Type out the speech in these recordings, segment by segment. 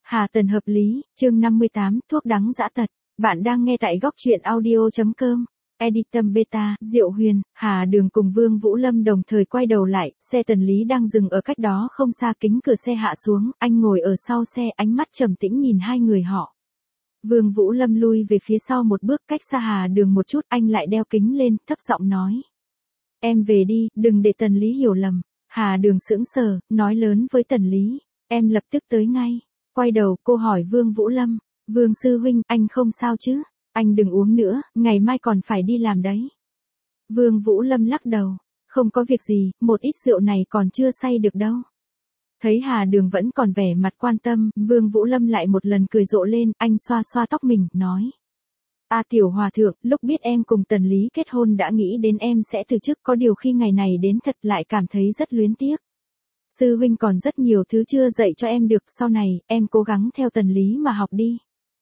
Hà Tần hợp lý, chương 58, thuốc đắng dã tật. Bạn đang nghe tại góc truyện audio.com. Editum Beta, Diệu Huyền, Hà Đường cùng Vương Vũ Lâm đồng thời quay đầu lại, xe Tần Lý đang dừng ở cách đó không xa, kính cửa xe hạ xuống, anh ngồi ở sau xe, ánh mắt trầm tĩnh nhìn hai người họ. Vương Vũ Lâm lui về phía sau một bước, cách xa Hà Đường một chút, anh lại đeo kính lên, thấp giọng nói. Em về đi, đừng để Tần Lý hiểu lầm. Hà Đường sững sờ, nói lớn với Tần Lý. Em lập tức tới ngay. Quay đầu, cô hỏi Vương Vũ Lâm. Vương sư huynh, anh không sao chứ? Anh đừng uống nữa, ngày mai còn phải đi làm đấy. Vương Vũ Lâm lắc đầu. Không có việc gì, một ít rượu này còn chưa say được đâu. Thấy Hà Đường vẫn còn vẻ mặt quan tâm, Vương Vũ Lâm lại một lần cười rộ lên, anh xoa xoa tóc mình, nói. Tiểu hòa thượng, lúc biết em cùng Tần Lý kết hôn đã nghĩ đến em sẽ từ chức, có điều khi ngày này đến thật lại cảm thấy rất luyến tiếc. Sư huynh còn rất nhiều thứ chưa dạy cho em được, sau này, em cố gắng theo Tần Lý mà học đi.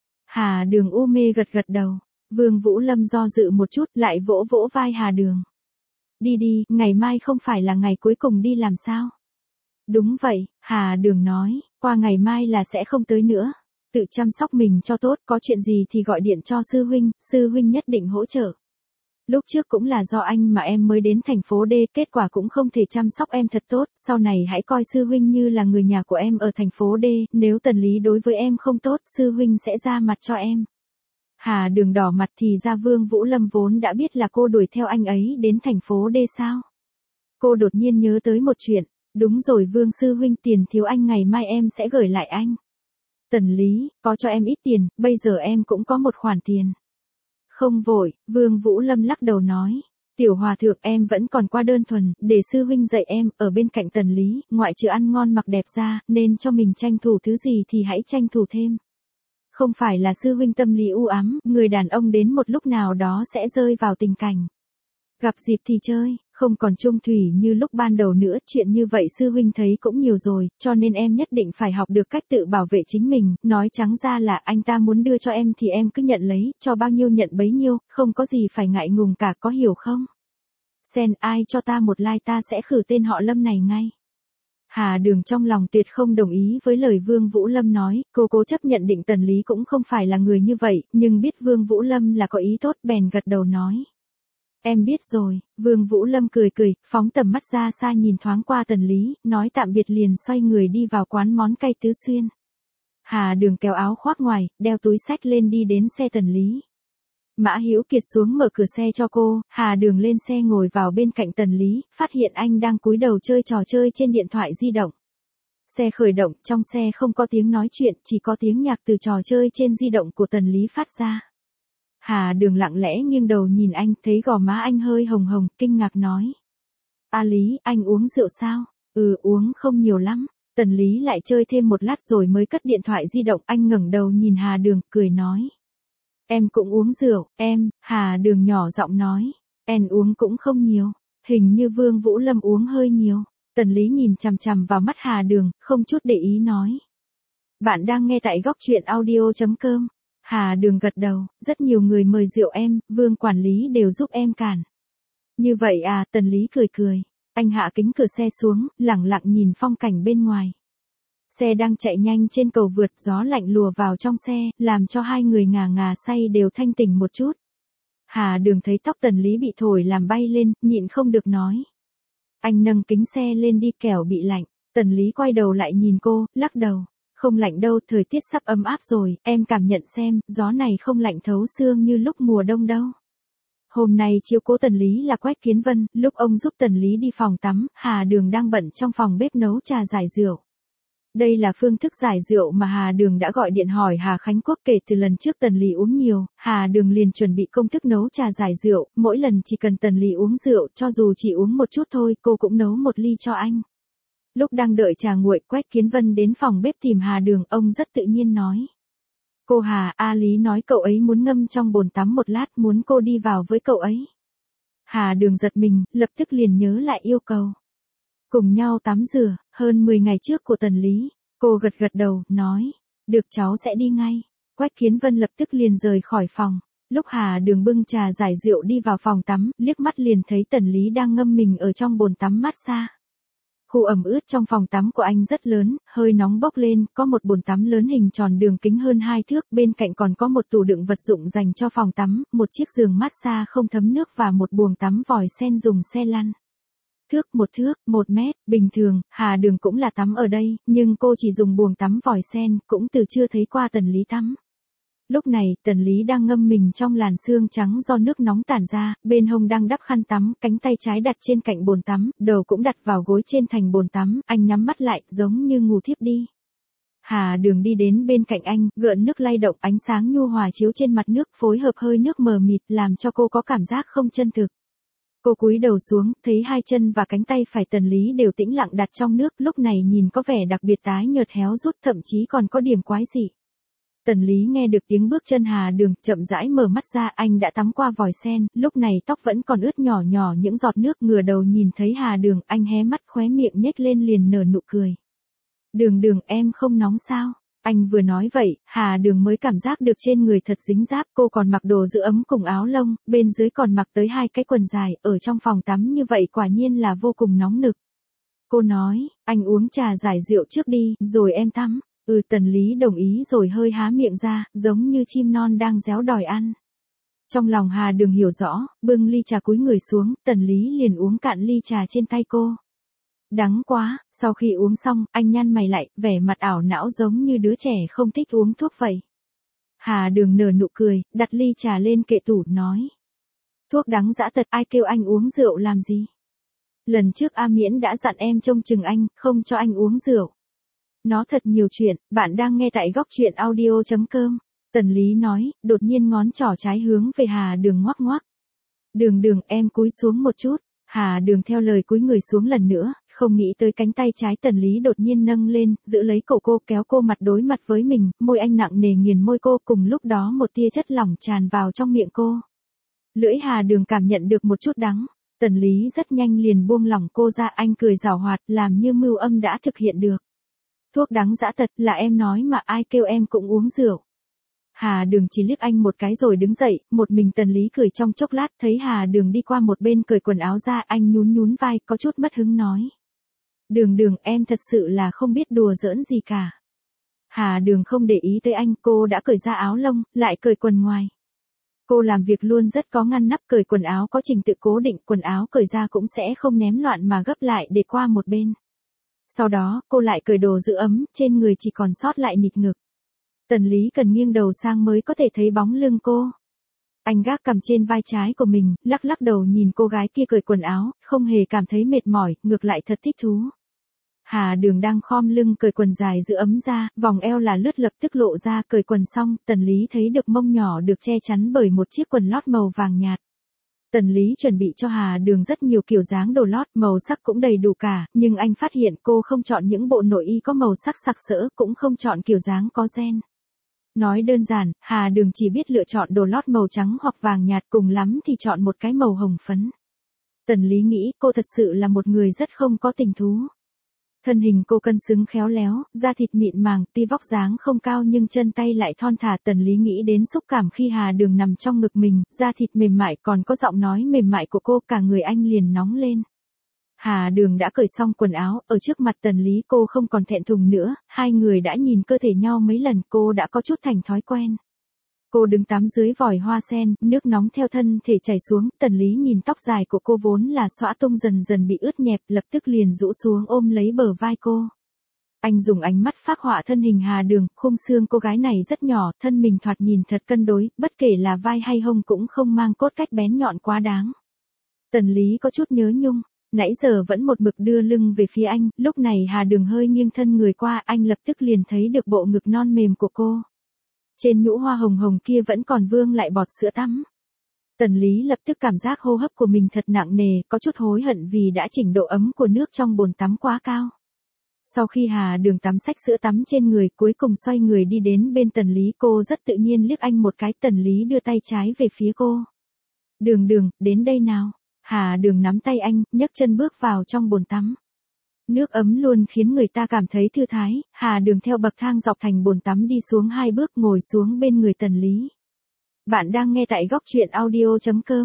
Hà Đường u mê gật gật đầu. Vương Vũ Lâm do dự một chút, lại vỗ vỗ vai Hà Đường. Đi đi, ngày mai không phải là ngày cuối cùng đi làm sao? Đúng vậy, Hà Đường nói, qua ngày mai là sẽ không tới nữa. Tự chăm sóc mình cho tốt, có chuyện gì thì gọi điện cho sư huynh nhất định hỗ trợ. Lúc trước cũng là do anh mà em mới đến thành phố D, kết quả cũng không thể chăm sóc em thật tốt, sau này hãy coi sư huynh như là người nhà của em ở thành phố D, nếu Tần Lý đối với em không tốt, sư huynh sẽ ra mặt cho em. Hà Đường đỏ mặt, thì ra Vương Vũ Lâm vốn đã biết là cô đuổi theo anh ấy đến thành phố D sao? Cô đột nhiên nhớ tới một chuyện, đúng rồi Vương sư huynh, tiền thiếu anh ngày mai em sẽ gửi lại anh. Tần Lý, có cho em ít tiền, bây giờ em cũng có một khoản tiền. Không vội, Vương Vũ Lâm lắc đầu nói. Tiểu hòa thượng, em vẫn còn quá đơn thuần, để sư huynh dạy em, ở bên cạnh Tần Lý, ngoại trừ ăn ngon mặc đẹp ra, nên cho mình tranh thủ thứ gì thì hãy tranh thủ thêm. Không phải là sư huynh tâm lý u ám, người đàn ông đến một lúc nào đó sẽ rơi vào tình cảnh. Gặp dịp thì chơi, không còn chung thủy như lúc ban đầu nữa, chuyện như vậy sư huynh thấy cũng nhiều rồi, cho nên em nhất định phải học được cách tự bảo vệ chính mình, nói trắng ra là anh ta muốn đưa cho em thì em cứ nhận lấy, cho bao nhiêu nhận bấy nhiêu, không có gì phải ngại ngùng cả, có hiểu không? Sen, ai cho ta một like ta sẽ khử tên họ Lâm này ngay. Hà Đường trong lòng tuyệt không đồng ý với lời Vương Vũ Lâm nói, cô cố chấp nhận định Tần Lý cũng không phải là người như vậy, nhưng biết Vương Vũ Lâm là có ý tốt bèn gật đầu nói. Em biết rồi, Vương Vũ Lâm cười cười, phóng tầm mắt ra xa nhìn thoáng qua Tần Lý, nói tạm biệt liền xoay người đi vào quán món cay Tứ Xuyên. Hà Đường kéo áo khoác ngoài, đeo túi xách lên đi đến xe Tần Lý. Mã Hữu Kiệt xuống mở cửa xe cho cô, Hà Đường lên xe ngồi vào bên cạnh Tần Lý, phát hiện anh đang cúi đầu chơi trò chơi trên điện thoại di động. Xe khởi động, trong xe không có tiếng nói chuyện, chỉ có tiếng nhạc từ trò chơi trên di động của Tần Lý phát ra. Hà Đường lặng lẽ nghiêng đầu nhìn anh, thấy gò má anh hơi hồng hồng, kinh ngạc nói. Lý, anh uống rượu sao? Uống không nhiều lắm. Tần Lý lại chơi thêm một lát rồi mới cất điện thoại di động, anh ngẩng đầu nhìn Hà Đường, cười nói. Em cũng uống rượu, Hà Đường nhỏ giọng nói. Em uống cũng không nhiều, hình như Vương Vũ Lâm uống hơi nhiều. Tần Lý nhìn chằm chằm vào mắt Hà Đường, không chút để ý nói. Bạn đang nghe tại góc truyện audio.com. Hà Đường gật đầu, rất nhiều người mời rượu em, Vương quản lý đều giúp em cản. Như vậy à, Tần Lý cười cười. Anh hạ kính cửa xe xuống, lẳng lặng nhìn phong cảnh bên ngoài. Xe đang chạy nhanh trên cầu vượt, gió lạnh lùa vào trong xe, làm cho hai người ngà ngà say đều thanh tỉnh một chút. Hà Đường thấy tóc Tần Lý bị thổi làm bay lên, nhịn không được nói. Anh nâng kính xe lên đi kẻo bị lạnh. Tần Lý quay đầu lại nhìn cô, lắc đầu. Không lạnh đâu, thời tiết sắp ấm áp rồi, em cảm nhận xem, gió này không lạnh thấu xương như lúc mùa đông đâu. Hôm nay chiếu cố Tần Lý là Quách Kiến Vân, lúc ông giúp Tần Lý đi phòng tắm, Hà Đường đang bận trong phòng bếp nấu trà giải rượu. Đây là phương thức giải rượu mà Hà Đường đã gọi điện hỏi Hà Khánh Quốc, kể từ lần trước Tần Lý uống nhiều, Hà Đường liền chuẩn bị công thức nấu trà giải rượu, mỗi lần chỉ cần Tần Lý uống rượu, cho dù chỉ uống một chút thôi, cô cũng nấu một ly cho anh. Lúc đang đợi trà nguội, Quách Kiến Vân đến phòng bếp tìm Hà Đường, ông rất tự nhiên nói. Cô Hà, Lý nói cậu ấy muốn ngâm trong bồn tắm một lát, muốn cô đi vào với cậu ấy. Hà Đường giật mình, lập tức liền nhớ lại yêu cầu. Cùng nhau tắm rửa, hơn 10 ngày trước của Tần Lý, cô gật gật đầu, nói. Được, cháu sẽ đi ngay. Quách Kiến Vân lập tức liền rời khỏi phòng. Lúc Hà Đường bưng trà giải rượu đi vào phòng tắm, liếc mắt liền thấy Tần Lý đang ngâm mình ở trong bồn tắm massage. Khu ẩm ướt trong phòng tắm của anh rất lớn, hơi nóng bốc lên, có một bồn tắm lớn hình tròn đường kính hơn 2 thước, bên cạnh còn có một tủ đựng vật dụng dành cho phòng tắm, một chiếc giường massage không thấm nước và một buồng tắm vòi sen dùng xe lăn. Một thước, 1 mét, bình thường, Hà Đường cũng là tắm ở đây, nhưng cô chỉ dùng buồng tắm vòi sen, cũng từ chưa thấy qua Tần Lý tắm. Lúc này, Tần Lý đang ngâm mình trong làn sương trắng do nước nóng tản ra, bên hông đang đắp khăn tắm, cánh tay trái đặt trên cạnh bồn tắm, đầu cũng đặt vào gối trên thành bồn tắm, anh nhắm mắt lại, giống như ngủ thiếp đi. Hà Đường đi đến bên cạnh anh, gợn nước lay động, ánh sáng nhu hòa chiếu trên mặt nước, phối hợp hơi nước mờ mịt, làm cho cô có cảm giác không chân thực. Cô cúi đầu xuống, thấy hai chân và cánh tay phải Tần Lý đều tĩnh lặng đặt trong nước, lúc này nhìn có vẻ đặc biệt tái nhợt héo rút, thậm chí còn có điểm quái dị. Tần Lý nghe được tiếng bước chân Hà Đường, chậm rãi mở mắt ra, anh đã tắm qua vòi sen, lúc này tóc vẫn còn ướt nhỏ nhỏ những giọt nước, ngửa đầu nhìn thấy Hà Đường, anh hé mắt, khóe miệng nhếch lên liền nở nụ cười. Đường Đường, em không nóng sao? Anh vừa nói vậy, Hà Đường mới cảm giác được trên người thật dính giáp, cô còn mặc đồ giữ ấm cùng áo lông, bên dưới còn mặc tới 2 cái quần dài, ở trong phòng tắm như vậy quả nhiên là vô cùng nóng nực. Cô nói, anh uống trà giải rượu trước đi, rồi em tắm. Tần Lý đồng ý rồi hơi há miệng ra, giống như chim non đang réo đòi ăn. Trong lòng Hà Đường hiểu rõ, bưng ly trà cúi người xuống, Tần Lý liền uống cạn ly trà trên tay cô. Đắng quá, sau khi uống xong, anh nhăn mày lại, vẻ mặt ảo não giống như đứa trẻ không thích uống thuốc vậy. Hà Đường nở nụ cười, đặt ly trà lên kệ tủ, nói. Thuốc đắng dã tật, ai kêu anh uống rượu làm gì? Lần trước A Miễn đã dặn em trông chừng anh, không cho anh uống rượu. Nó thật nhiều chuyện, bạn đang nghe tại góc truyện audio.com. Tần Lý nói, đột nhiên ngón trỏ trái hướng về Hà Đường ngoắc ngoắc. Đường Đường, em cúi xuống một chút. Hà Đường theo lời cúi người xuống lần nữa, không nghĩ tới cánh tay trái Tần Lý đột nhiên nâng lên, giữ lấy cổ cô, kéo cô mặt đối mặt với mình, môi anh nặng nề nghiền môi cô, cùng lúc đó một tia chất lỏng tràn vào trong miệng cô. Lưỡi Hà Đường cảm nhận được một chút đắng. Tần Lý rất nhanh liền buông lỏng cô ra, anh cười giảo hoạt, làm như mưu âm đã thực hiện được. Thuốc đắng dã tật, là em nói mà, ai kêu em cũng uống rượu. Hà Đường chỉ liếc anh một cái rồi đứng dậy, một mình Tần Lý cười trong chốc lát, thấy Hà Đường đi qua một bên cởi quần áo ra, anh nhún nhún vai, có chút mất hứng nói. Đường Đường, em thật sự là không biết đùa giỡn gì cả. Hà Đường không để ý tới anh, cô đã cởi ra áo lông, lại cởi quần ngoài. Cô làm việc luôn rất có ngăn nắp, cởi quần áo có trình tự cố định, quần áo cởi ra cũng sẽ không ném loạn mà gấp lại để qua một bên. Sau đó, cô lại cởi đồ giữ ấm, trên người chỉ còn sót lại nịt ngực. Tần Lý cần nghiêng đầu sang mới có thể thấy bóng lưng cô. Anh gác cầm trên vai trái của mình, lắc lắc đầu nhìn cô gái kia cởi quần áo, không hề cảm thấy mệt mỏi, ngược lại thật thích thú. Hà Đường đang khom lưng cởi quần dài giữ ấm ra, vòng eo là lướt lập tức lộ ra, cởi quần xong, Tần Lý thấy được mông nhỏ được che chắn bởi một chiếc quần lót màu vàng nhạt. Tần Lý chuẩn bị cho Hà Đường rất nhiều kiểu dáng đồ lót, màu sắc cũng đầy đủ cả, nhưng anh phát hiện cô không chọn những bộ nội y có màu sắc sặc sỡ, cũng không chọn kiểu dáng có ren. Nói đơn giản, Hà Đường chỉ biết lựa chọn đồ lót màu trắng hoặc vàng nhạt, cùng lắm thì chọn một cái màu hồng phấn. Tần Lý nghĩ cô thật sự là một người rất không có tình thú. Thân hình cô cân xứng khéo léo, da thịt mịn màng, tuy vóc dáng không cao nhưng chân tay lại thon thả. Tần Lý nghĩ đến xúc cảm khi Hà Đường nằm trong ngực mình, da thịt mềm mại còn có giọng nói mềm mại của cô, cả người anh liền nóng lên. Hà Đường đã cởi xong quần áo, ở trước mặt Tần Lý cô không còn thẹn thùng nữa, hai người đã nhìn cơ thể nhau mấy lần, cô đã có chút thành thói quen. Cô đứng tắm dưới vòi hoa sen, nước nóng theo thân thể chảy xuống, Tần Lý nhìn tóc dài của cô vốn là xõa tung dần dần bị ướt nhẹp, lập tức liền rũ xuống ôm lấy bờ vai cô. Anh dùng ánh mắt phác họa thân hình Hà Đường, khung xương cô gái này rất nhỏ, thân mình thoạt nhìn thật cân đối, bất kể là vai hay hông cũng không mang cốt cách bén nhọn quá đáng. Tần Lý có chút nhớ nhung, nãy giờ vẫn một mực đưa lưng về phía anh, lúc này Hà Đường hơi nghiêng thân người qua, anh lập tức liền thấy được bộ ngực non mềm của cô. Trên nhũ hoa hồng hồng kia vẫn còn vương lại bọt sữa tắm. Tần Lý lập tức cảm giác hô hấp của mình thật nặng nề, có chút hối hận vì đã chỉnh độ ấm của nước trong bồn tắm quá cao. Sau khi Hà Đường tắm xách sữa tắm trên người, cuối cùng xoay người đi đến bên Tần Lý, cô rất tự nhiên liếc anh một cái, Tần Lý đưa tay trái về phía cô. Đường Đường, đến đây nào. Hà Đường nắm tay anh, nhấc chân bước vào trong bồn tắm. Nước ấm luôn khiến người ta cảm thấy thư thái, Hà Đường theo bậc thang dọc thành bồn tắm đi xuống 2 bước, ngồi xuống bên người Tần Lý. Bạn đang nghe tại góc truyện audio.com.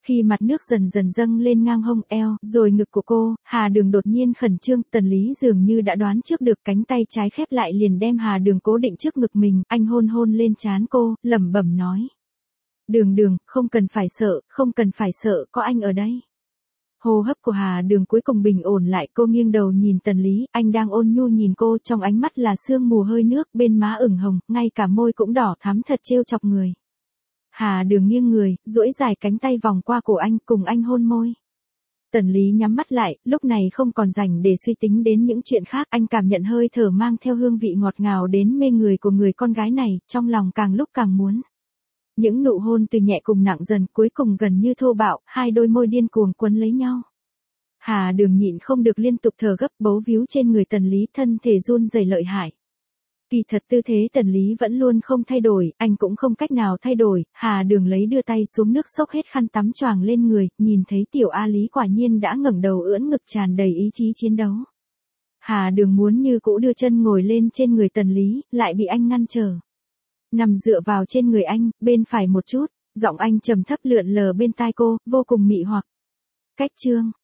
Khi mặt nước dần dần dâng lên ngang hông eo, rồi ngực của cô, Hà Đường đột nhiên khẩn trương, Tần Lý dường như đã đoán trước được, cánh tay trái khép lại liền đem Hà Đường cố định trước ngực mình, anh hôn hôn lên trán cô, lẩm bẩm nói. Đường Đường, không cần phải sợ, không cần phải sợ, có anh ở đây. Hô hấp của Hà Đường cuối cùng bình ổn lại, cô nghiêng đầu nhìn Tần Lý, anh đang ôn nhu nhìn cô, trong ánh mắt là sương mù hơi nước, bên má ửng hồng, ngay cả môi cũng đỏ thắm thật trêu chọc người. Hà Đường nghiêng người, duỗi dài cánh tay vòng qua cổ anh, cùng anh hôn môi. Tần Lý nhắm mắt lại, lúc này không còn rảnh để suy tính đến những chuyện khác, anh cảm nhận hơi thở mang theo hương vị ngọt ngào đến mê người của người con gái này, trong lòng càng lúc càng muốn. Những nụ hôn từ nhẹ cùng nặng dần, cuối cùng gần như thô bạo, hai đôi môi điên cuồng quấn lấy nhau. Hà Đường nhịn không được liên tục thở gấp, bấu víu trên người Tần Lý, thân thể run rẩy lợi hại. Kỳ thật tư thế Tần Lý vẫn luôn không thay đổi, anh cũng không cách nào thay đổi, Hà Đường lấy đưa tay xuống nước xốc hết khăn tắm choàng lên người, nhìn thấy tiểu A Lý quả nhiên đã ngẩng đầu ưỡn ngực tràn đầy ý chí chiến đấu. Hà Đường muốn như cũ đưa chân ngồi lên trên người Tần Lý, lại bị anh ngăn trở. Nằm dựa vào trên người anh, bên phải một chút, giọng anh trầm thấp lượn lờ bên tai cô, vô cùng mị hoặc. Cách chương